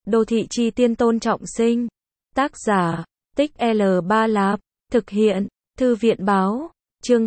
Đô thị chi tiên Tôn Trọng Sinh. Tác giả, Tích L3 Lạp. Thực hiện, Thư viện báo. Chương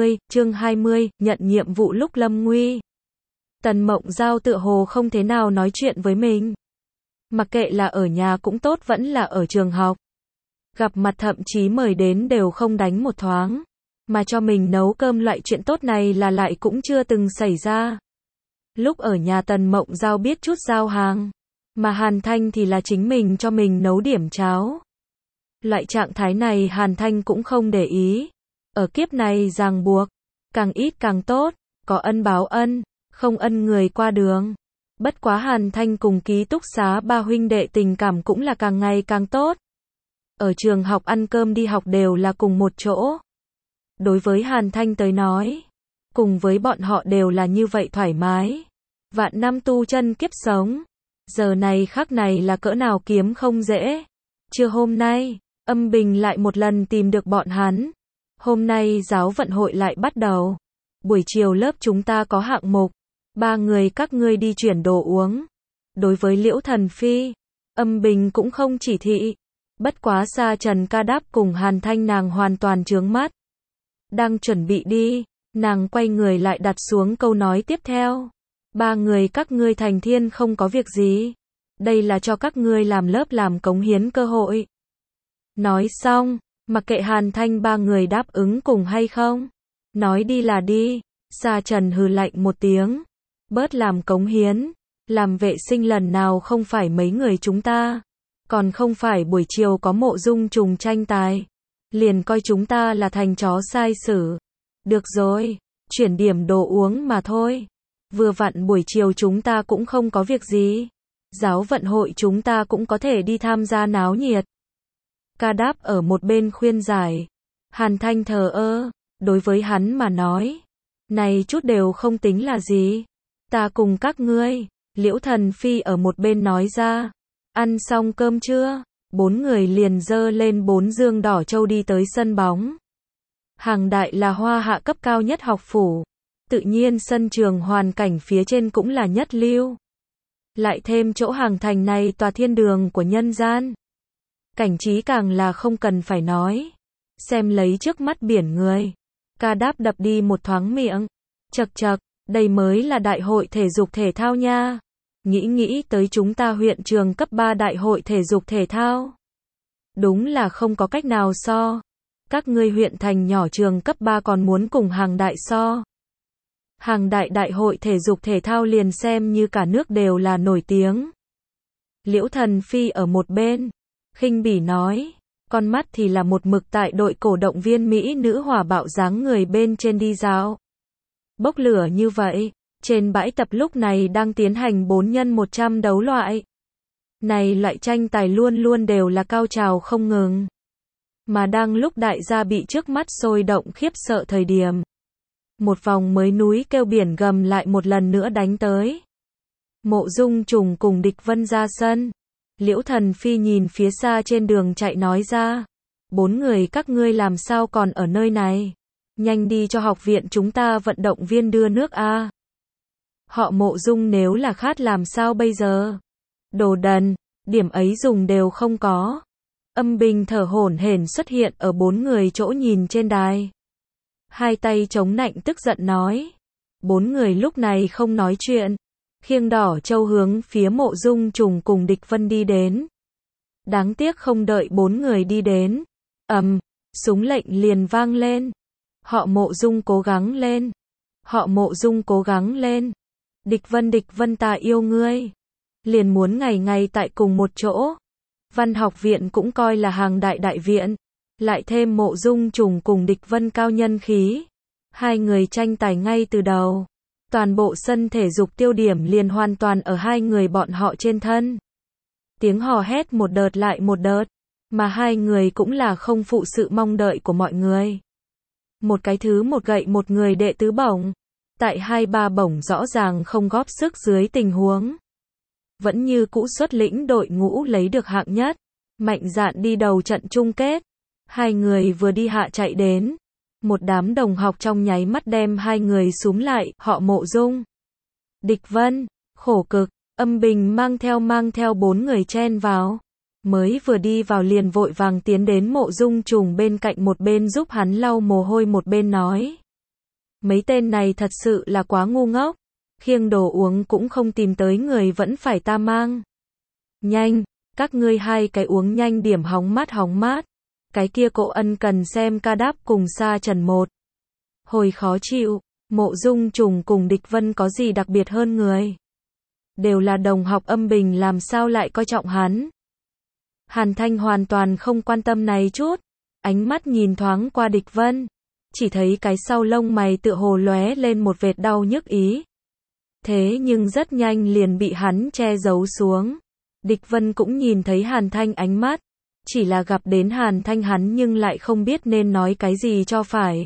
20, nhận nhiệm vụ lúc lâm nguy. Tần Mộng Giao tựa hồ không thế nào nói chuyện với mình. Mặc kệ là ở nhà cũng tốt vẫn là ở trường học. Gặp mặt thậm chí mời đến đều không đánh một thoáng. Mà cho mình nấu cơm loại chuyện tốt này là lại cũng chưa từng xảy ra. Lúc ở nhà Tần Mộng Giao biết chút giao hàng. Mà Hàn Thanh thì là chính mình cho mình nấu điểm cháo. Loại trạng thái này Hàn Thanh cũng không để ý. Ở kiếp này ràng buộc, càng ít càng tốt, có ân báo ân, không ân người qua đường. Bất quá Hàn Thanh cùng ký túc xá ba huynh đệ tình cảm cũng là càng ngày càng tốt. Ở trường học ăn cơm đi học đều là cùng một chỗ. Đối với Hàn Thanh tới nói, cùng với bọn họ đều là như vậy thoải mái. Vạn năm tu chân kiếp sống. Giờ này khắc này là cỡ nào kiếm không dễ. Trưa hôm nay, Âm Bình lại một lần tìm được bọn hắn. Hôm nay giáo vận hội lại bắt đầu. Buổi chiều lớp chúng ta có hạng mục. 3 người các ngươi đi chuyển đồ uống. Đối với Liễu Thần Phi, Âm Bình cũng không chỉ thị. Bất quá Sa Trần Ca Đáp cùng Hàn Thanh nàng hoàn toàn chướng mắt. Đang chuẩn bị đi, nàng quay người lại đặt xuống câu nói tiếp theo. 3 người các ngươi thành thiên không có việc gì. Đây là cho các ngươi làm lớp làm cống hiến cơ hội. Nói xong, mặc kệ Hàn Thanh 3 người đáp ứng cùng hay không. Nói đi là đi. Sa Trần hừ lạnh một tiếng. Bớt làm cống hiến. Làm vệ sinh lần nào không phải mấy người chúng ta. Còn không phải buổi chiều có Mộ Dung Trùng tranh tài. Liền coi chúng ta là thành chó sai xử. Được rồi, chuyển điểm đồ uống mà thôi. Vừa vặn buổi chiều chúng ta cũng không có việc gì. Giáo vận hội chúng ta cũng có thể đi tham gia náo nhiệt. Ca Đáp ở một bên khuyên giải. Hàn Thanh thờ ơ, đối với hắn mà nói. Này chút đều không tính là gì. Ta cùng các ngươi. Liễu Thần Phi ở một bên nói ra. Ăn xong cơm chưa? 4 người liền dơ lên 4 dương đỏ châu đi tới sân bóng. Hàng Đại là Hoa Hạ cấp cao nhất học phủ. Tự nhiên sân trường hoàn cảnh phía trên cũng là nhất lưu. Lại thêm chỗ Hàng Thành này tòa thiên đường của nhân gian. Cảnh trí càng là không cần phải nói. Xem lấy trước mắt biển người. Ca Đáp đập đi một thoáng miệng. Chậc chậc, đây mới là đại hội thể dục thể thao nha. Nghĩ tới chúng ta huyện trường cấp 3 đại hội thể dục thể thao. Đúng là không có cách nào so. Các ngươi huyện thành nhỏ trường cấp 3 còn muốn cùng Hàng Đại so. Hàng Đại đại hội thể dục thể thao liền xem như cả nước đều là nổi tiếng. Liễu Thần Phi ở một bên, khinh bỉ nói, con mắt thì là một mực tại đội cổ động viên Mỹ nữ hỏa bạo dáng người bên trên đi dạo. Bốc lửa như vậy, trên bãi tập lúc này đang tiến hành 4x100 đấu loại. Này loại tranh tài luôn luôn đều là cao trào không ngừng. Mà đang lúc đại gia bị trước mắt sôi động khiếp sợ thời điểm. Một vòng mới núi kêu biển gầm lại một lần nữa đánh tới. Mộ Dung Trùng cùng Địch Vân ra sân. Liễu Thần Phi nhìn phía xa trên đường chạy nói ra. 4 người các ngươi làm sao còn ở nơi này. Nhanh đi cho học viện chúng ta vận động viên đưa nước a. Họ Mộ Dung nếu là khát làm sao bây giờ. Đồ đần, điểm ấy dùng đều không có. Âm Bình thở hổn hển xuất hiện ở 4 người chỗ nhìn trên đài. Hai tay chống nạnh tức giận nói. 4 người lúc này không nói chuyện. Khiêng đỏ châu hướng phía Mộ Dung Trùng cùng Địch Vân đi đến. Đáng tiếc không đợi 4 người đi đến. Súng lệnh liền vang lên. Họ Mộ Dung cố gắng lên. Họ Mộ Dung cố gắng lên. Địch Vân ta yêu ngươi. Liền muốn ngày ngày tại cùng một chỗ. Văn học viện cũng coi là Hàng Đại đại viện. Lại thêm Mộ Dung Trùng cùng Địch Vân cao nhân khí. Hai người tranh tài ngay từ đầu. Toàn bộ sân thể dục tiêu điểm liền hoàn toàn ở hai người bọn họ trên thân. Tiếng hò hét một đợt lại một đợt. Mà hai người cũng là không phụ sự mong đợi của mọi người. Một cái thứ một gậy một người đệ tứ bổng. Tại 2-3 bổng rõ ràng không góp sức dưới tình huống. Vẫn như cũ xuất lĩnh đội ngũ lấy được hạng nhất. Mạnh dạn đi đầu trận chung kết. Hai người vừa đi hạ chạy đến. Một đám đồng học trong nháy mắt đem hai người xúm lại, họ Mộ Dung. Địch Vân, khổ cực, Âm Bình mang theo 4 người chen vào. Mới vừa đi vào liền vội vàng tiến đến Mộ Dung Trùng bên cạnh, một bên giúp hắn lau mồ hôi một bên nói. Mấy tên này thật sự là quá ngu ngốc. Khiêng đồ uống cũng không tìm tới người, vẫn phải ta mang. Nhanh, các ngươi hai cái uống nhanh điểm, hóng mát. Cái kia Cổ Ân cần xem ca đáp cùng Sa Trần một hồi khó chịu. Mộ Dung Trùng cùng Địch Vân có gì đặc biệt hơn người? Đều là đồng học, Âm Bình làm sao lại coi trọng hắn? Hàn Thanh hoàn toàn không quan tâm này chút, ánh mắt nhìn thoáng qua Địch Vân, chỉ thấy cái sau lông mày tựa hồ lóe lên một vệt đau nhức ý. Thế nhưng rất nhanh liền bị hắn che giấu xuống. Địch Vân cũng nhìn thấy Hàn Thanh ánh mắt, chỉ là gặp đến Hàn Thanh hắn nhưng lại không biết nên nói cái gì cho phải.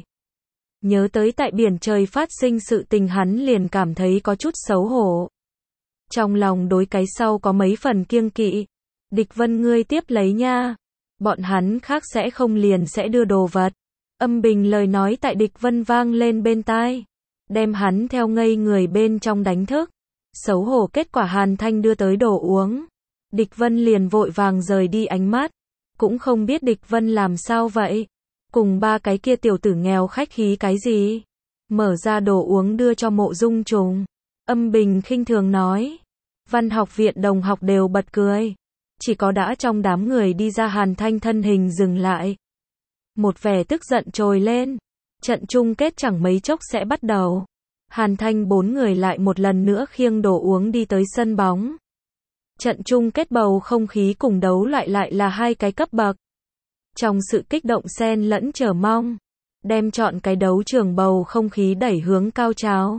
Nhớ tới tại biển trời phát sinh sự tình, hắn liền cảm thấy có chút xấu hổ. Trong lòng đối cái sau có mấy phần kiêng kỵ. Địch Vân ngươi tiếp lấy nha. Bọn hắn khác sẽ không liền sẽ đưa đồ vật. Âm Bình lời nói tại Địch Vân vang lên bên tai, đem hắn theo ngây người bên trong đánh thức. Xấu hổ, kết quả Hàn Thanh đưa tới đồ uống. Địch Vân liền vội vàng rời đi ánh mắt. Cũng không biết Địch Vân làm sao vậy. Cùng ba cái kia tiểu tử nghèo khách khí cái gì. Mở ra đồ uống đưa cho Mộ Dung Trùng. Âm Bình khinh thường nói. Văn học viện đồng học đều bật cười. Chỉ có đã trong đám người đi ra Hàn Thanh thân hình dừng lại. Một vẻ tức giận trồi lên. Trận chung kết chẳng mấy chốc sẽ bắt đầu. Hàn Thanh 4 người lại một lần nữa khiêng đồ uống đi tới sân bóng. Trận chung kết bầu không khí cùng đấu loại lại là hai cái cấp bậc. Trong sự kích động xen lẫn chờ mong, đem chọn cái đấu trường bầu không khí đẩy hướng cao trào.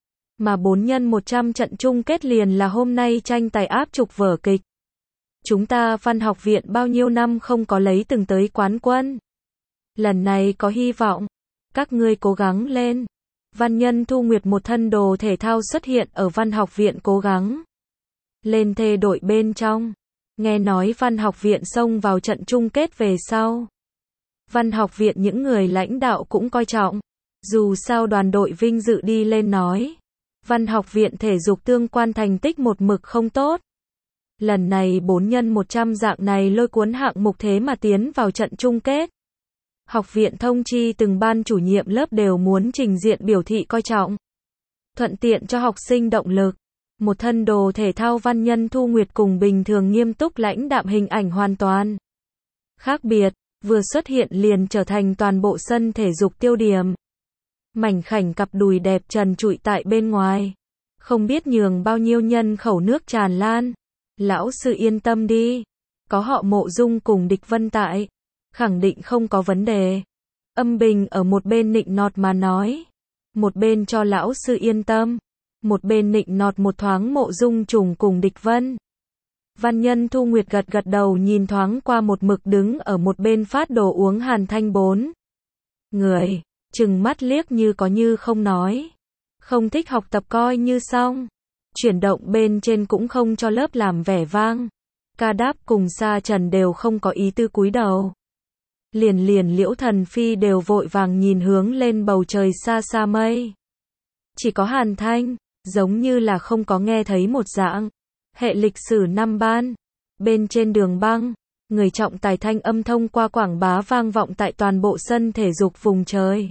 Mà 4x100 trận chung kết liền là hôm nay tranh tài áp trục vở kịch. Chúng ta Văn học viện bao nhiêu năm không có lấy từng tới quán quân. Lần này có hy vọng. Các ngươi cố gắng lên. Văn Nhân Thu Nguyệt một thân đồ thể thao xuất hiện ở Văn học viện cố gắng lên thê đội bên trong. Nghe nói Văn học viện xông vào trận chung kết về sau. Văn học viện những người lãnh đạo cũng coi trọng. Dù sao đoàn đội vinh dự đi lên nói. Văn học viện thể dục tương quan thành tích một mực không tốt. Lần này 4x100 dạng này lôi cuốn hạng mục thế mà tiến vào trận chung kết. Học viện thông chi từng ban chủ nhiệm lớp đều muốn trình diện biểu thị coi trọng. Thuận tiện cho học sinh động lực. Một thân đồ thể thao Văn Nhân Thu Nguyệt cùng bình thường nghiêm túc lãnh đạm hình ảnh hoàn toàn khác biệt, vừa xuất hiện liền trở thành toàn bộ sân thể dục tiêu điểm. Mảnh khảnh cặp đùi đẹp trần trụi tại bên ngoài, không biết nhường bao nhiêu nhân khẩu nước tràn lan. Lão sư yên tâm đi, có họ Mộ Dung cùng Địch Vân tại, khẳng định không có vấn đề. Âm Bình ở một bên nịnh nọt mà nói, một bên cho lão sư yên tâm, một bên nịnh nọt một thoáng Mộ Dung Trùng cùng Địch Vân. Văn Nhân Thu Nguyệt gật gật đầu nhìn thoáng qua một mực đứng ở một bên phát đồ uống Hàn Thanh 4 người, chừng mắt liếc như có như không nói. Không thích học tập coi như xong. Chuyển động bên trên cũng không cho lớp làm vẻ vang. Ca Đáp cùng Sa Trần đều không có ý tư cúi đầu. Liền Liễu Thần Phi đều vội vàng nhìn hướng lên bầu trời xa xa mây. Chỉ có Hàn Thanh, giống như là không có nghe thấy một dạng. Hệ lịch sử năm ban. Bên trên đường băng, người trọng tài thanh âm thông qua quảng bá vang vọng tại toàn bộ sân thể dục vùng trời.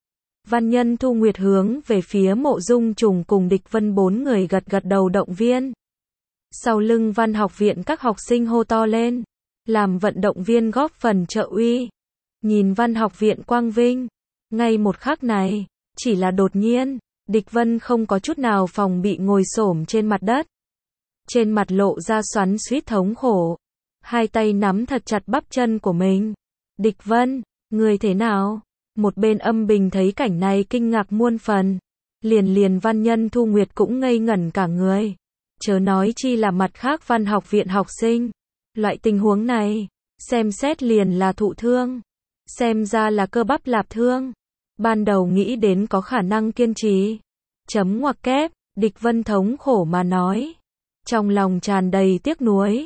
Văn Nhân Thu Nguyệt hướng về phía Mộ Dung Trùng cùng Địch Vân 4 người gật gật đầu động viên. Sau lưng Văn học viện các học sinh hô to lên, làm vận động viên góp phần trợ uy. Nhìn Văn học viện quang vinh, ngay một khắc này, chỉ là đột nhiên, Địch Vân không có chút nào phòng bị ngồi xổm trên mặt đất. Trên mặt lộ ra xoắn xuýt thống khổ, hai tay nắm thật chặt bắp chân của mình. Địch Vân, người thế nào? Một bên Âm Bình thấy cảnh này kinh ngạc muôn phần. Liền Văn Nhân Thu Nguyệt cũng ngây ngẩn cả người. Chớ nói chi là mặt khác văn học viện học sinh. Loại tình huống này, xem xét liền là thụ thương. Xem ra là cơ bắp lạp thương. Ban đầu nghĩ đến có khả năng kiên trì. Chấm ngoặc kép, Địch Vân thống khổ mà nói. Trong lòng tràn đầy tiếc nuối.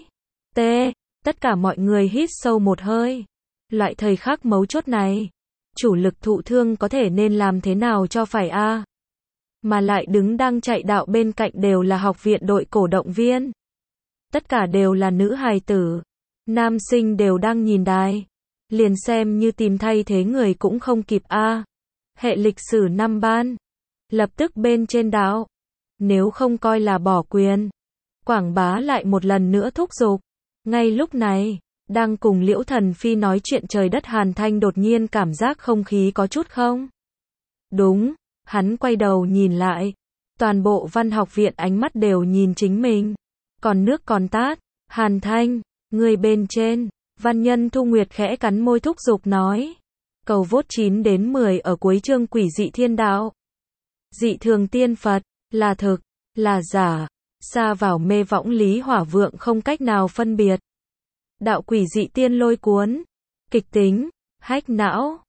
Tất cả mọi người hít sâu một hơi. Loại thời khắc mấu chốt này, chủ lực thụ thương có thể nên làm thế nào cho phải a? mà lại đứng đang chạy đạo bên cạnh đều là học viện đội cổ động viên. Tất cả đều là nữ hài tử. Nam sinh đều đang nhìn đài. Liền xem như tìm thay thế người cũng không kịp a. Hệ lịch sử 5 ban. Lập tức bên trên đạo. Nếu không coi là bỏ quyền. Quảng Bá lại một lần nữa thúc giục. Ngay lúc này, đang cùng Liễu Thần Phi nói chuyện trời đất Hàn Thanh đột nhiên cảm giác không khí có chút không đúng, hắn quay đầu nhìn lại. Toàn bộ văn học viện ánh mắt đều nhìn chính mình. Còn nước còn tát, Hàn Thanh, người bên trên. Văn Nhân Thu Nguyệt khẽ cắn môi thúc giục nói. Cầu vote 9 đến 10 ở cuối chương Quỷ dị thiên đạo. Dị thường tiên Phật, là thực, là giả. Xa vào mê võng lý hỏa vượng không cách nào phân biệt. Đạo quỷ dị tiên lôi cuốn. Kịch tính, hách não.